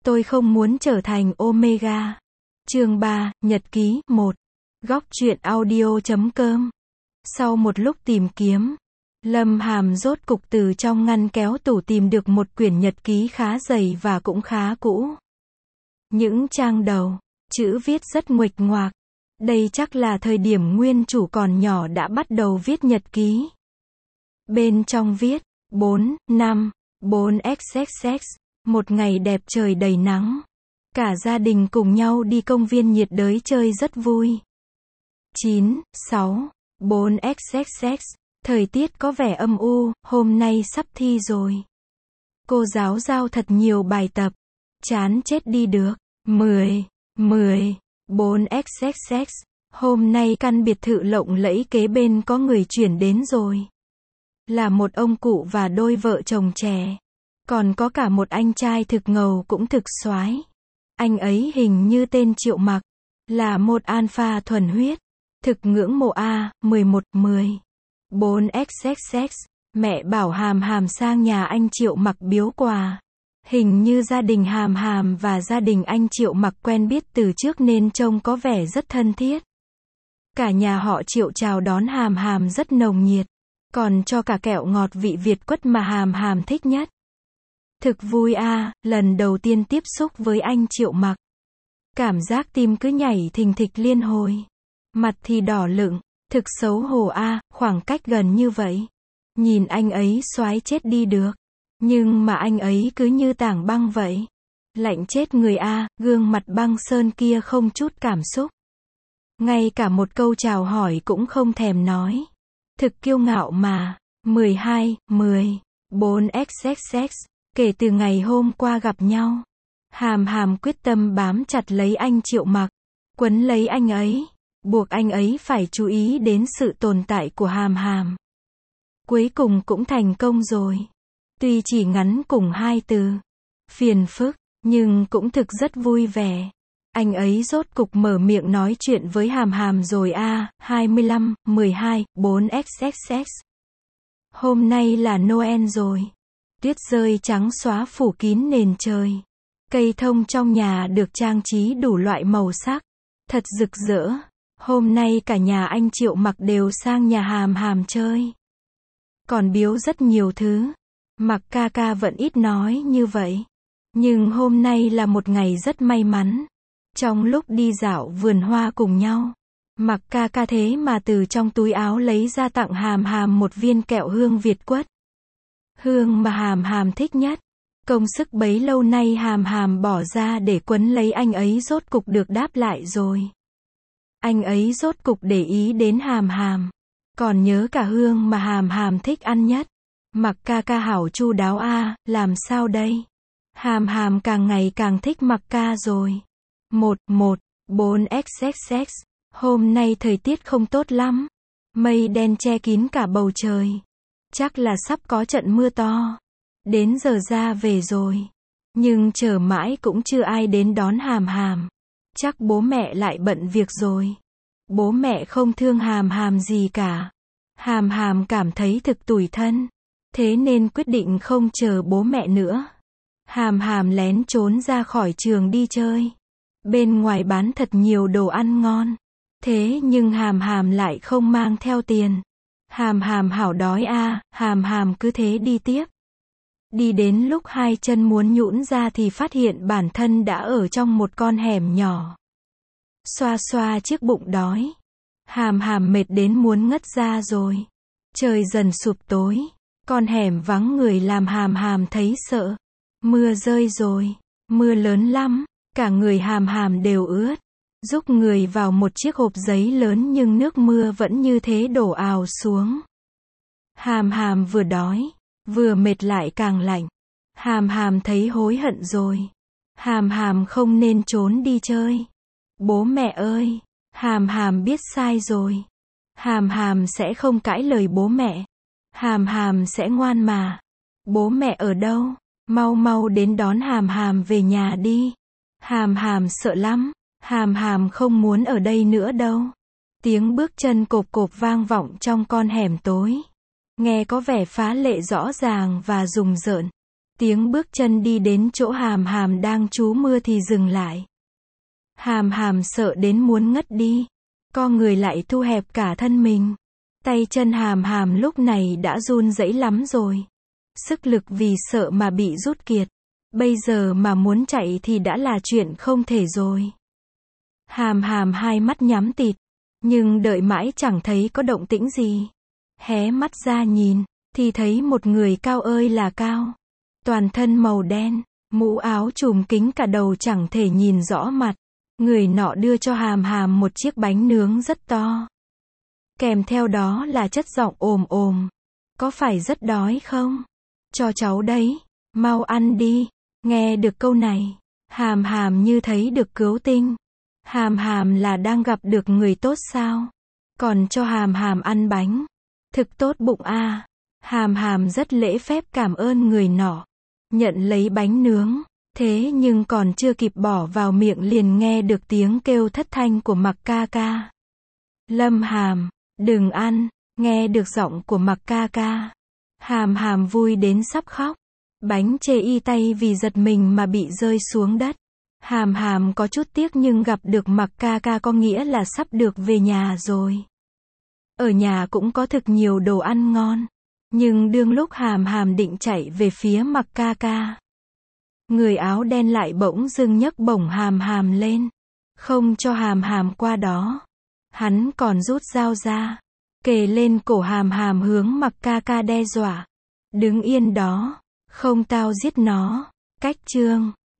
Tôi không muốn trở thành Omega. Chương 3, Nhật ký 1. Góc truyện audio.com. Sau một lúc tìm kiếm, Lâm Hàm rốt cục từ trong ngăn kéo tủ tìm được một quyển nhật ký khá dày và cũng khá cũ. Những trang đầu, chữ viết rất nguệch ngoạc. Đây chắc là thời điểm nguyên chủ còn nhỏ đã bắt đầu viết nhật ký. Bên trong viết, 4/5/4xxx, một ngày đẹp trời đầy nắng. Cả gia đình cùng nhau đi công viên nhiệt đới chơi rất vui. 9/6/4xxx, thời tiết có vẻ âm u, hôm nay sắp thi rồi. Cô giáo giao thật nhiều bài tập, chán chết đi được. 10/4xxx, hôm nay căn biệt thự lộng lẫy kế bên có người chuyển đến rồi. Là một ông cụ và đôi vợ chồng trẻ. Còn có cả một anh trai thực ngầu cũng thực soái. Anh ấy hình như tên Triệu Mặc, là một alpha thuần huyết. Thực ngưỡng mộ a. 11/10/4xxx, mẹ bảo Hàm Hàm sang nhà anh Triệu Mặc biếu quà. Hình như gia đình Hàm Hàm và gia đình anh Triệu Mặc quen biết từ trước nên trông có vẻ rất thân thiết. Cả nhà họ Triệu chào đón Hàm Hàm rất nồng nhiệt, còn cho cả kẹo ngọt vị Việt quất mà Hàm Hàm thích nhất. Thực vui a, lần đầu tiên tiếp xúc với anh Triệu Mặc. Cảm giác tim cứ nhảy thình thịch liên hồi. Mặt thì đỏ lựng, thực xấu hổ a, khoảng cách gần như vậy. Nhìn anh ấy soái chết đi được. Nhưng mà anh ấy cứ như tảng băng vậy. Lạnh chết người a, gương mặt băng sơn kia không chút cảm xúc. Ngay cả một câu chào hỏi cũng không thèm nói. Thực kiêu ngạo mà. 12/10/4xxx, kể từ ngày hôm qua gặp nhau, Hàm Hàm quyết tâm bám chặt lấy anh Triệu Mặc, quấn lấy anh ấy, buộc anh ấy phải chú ý đến sự tồn tại của Hàm Hàm. Cuối cùng cũng thành công rồi. Tuy chỉ ngắn cùng 2 từ, phiền phức, nhưng cũng thực rất vui vẻ. Anh ấy rốt cục mở miệng nói chuyện với Hàm Hàm rồi a. 25/12/4xxx. Hôm nay là Noel rồi. Tuyết rơi trắng xóa phủ kín nền trời. Cây thông trong nhà được trang trí đủ loại màu sắc, thật rực rỡ. Hôm nay cả nhà anh Triệu Mặc đều sang nhà Hàm Hàm chơi. Còn biếu rất nhiều thứ. Mặc ca ca vẫn ít nói như vậy. Nhưng hôm nay là một ngày rất may mắn. Trong lúc đi dạo vườn hoa cùng nhau, Mặc ca ca thế mà từ trong túi áo lấy ra tặng Hàm Hàm một viên kẹo hương Việt quất. Hương mà Hàm Hàm thích nhất. Công sức bấy lâu nay Hàm Hàm bỏ ra để quấn lấy anh ấy rốt cục được đáp lại rồi. Anh ấy rốt cục để ý đến Hàm Hàm. Còn nhớ cả hương mà Hàm Hàm thích ăn nhất. Mặc ca ca hảo chu đáo a, làm sao đây? Hàm Hàm càng ngày càng thích Mặc ca rồi. 11/4xxx, hôm nay thời tiết không tốt lắm. Mây đen che kín cả bầu trời. Chắc là sắp có trận mưa to. Đến giờ ra về rồi. Nhưng chờ mãi cũng chưa ai đến đón Hàm Hàm. Chắc bố mẹ lại bận việc rồi. Bố mẹ không thương Hàm Hàm gì cả. Hàm Hàm cảm thấy thực tủi thân. Thế nên quyết định không chờ bố mẹ nữa. Hàm Hàm lén trốn ra khỏi trường đi chơi. Bên ngoài bán thật nhiều đồ ăn ngon. Thế nhưng Hàm Hàm lại không mang theo tiền. Hàm Hàm hảo đói a, Hàm Hàm cứ thế đi tiếp. Đi đến lúc hai chân muốn nhũn ra thì phát hiện bản thân đã ở trong một con hẻm nhỏ. Xoa xoa chiếc bụng đói. Hàm Hàm mệt đến muốn ngất ra rồi. Trời dần sụp tối. Con hẻm vắng người làm Hàm Hàm thấy sợ. Mưa rơi rồi. Mưa lớn lắm. Cả người Hàm Hàm đều ướt. Rúc người vào một chiếc hộp giấy lớn nhưng nước mưa vẫn như thế đổ ào xuống. Hàm Hàm vừa đói, vừa mệt lại càng lạnh. Hàm Hàm thấy hối hận rồi. Hàm Hàm không nên trốn đi chơi. Bố mẹ ơi, Hàm Hàm biết sai rồi. Hàm Hàm sẽ không cãi lời bố mẹ. Hàm Hàm sẽ ngoan mà. Bố mẹ ở đâu? Mau mau đến đón Hàm Hàm về nhà đi. Hàm Hàm sợ lắm. Hàm Hàm không muốn ở đây nữa đâu. Tiếng bước chân cộp cộp vang vọng trong con hẻm tối. Nghe có vẻ phá lệ rõ ràng và rùng rợn. Tiếng bước chân đi đến chỗ Hàm Hàm đang trú mưa thì dừng lại. Hàm Hàm sợ đến muốn ngất đi. Co người lại thu hẹp cả thân mình. Tay chân Hàm Hàm lúc này đã run rẩy lắm rồi. Sức lực vì sợ mà bị rút kiệt. Bây giờ mà muốn chạy thì đã là chuyện không thể rồi. Hàm Hàm hai mắt nhắm tịt. Nhưng đợi mãi chẳng thấy có động tĩnh gì. Hé mắt ra nhìn, thì thấy một người cao ơi là cao. Toàn thân màu đen, mũ áo trùm kín cả đầu chẳng thể nhìn rõ mặt. Người nọ đưa cho Hàm Hàm một chiếc bánh nướng rất to. Kèm theo đó là chất giọng ồm ồm. Có phải rất đói không? Cho cháu đấy, mau ăn đi. Nghe được câu này, Hàm Hàm như thấy được cứu tinh. Hàm Hàm là đang gặp được người tốt sao? Còn cho Hàm Hàm ăn bánh. Thực tốt bụng a. Hàm Hàm rất lễ phép cảm ơn người nọ. Nhận lấy bánh nướng. Thế nhưng còn chưa kịp bỏ vào miệng liền nghe được tiếng kêu thất thanh của Mặc ca ca. Lâm Hàm, đừng ăn. Nghe được giọng của Mặc ca ca. Hàm Hàm vui đến sắp khóc. Bánh chê y tay vì giật mình mà bị rơi xuống đất. Hàm Hàm có chút tiếc nhưng gặp được Mặc ca ca có nghĩa là sắp được về nhà rồi. Ở nhà cũng có thực nhiều đồ ăn ngon. Nhưng đương lúc Hàm Hàm định chạy về phía Mặc ca ca, người áo đen lại bỗng dưng nhấc bổng Hàm Hàm lên. Không cho Hàm Hàm qua đó. Hắn còn rút dao ra. Kề lên cổ Hàm Hàm hướng Mặc ca ca đe dọa. Đứng yên đó. Không tao giết nó. Cách chương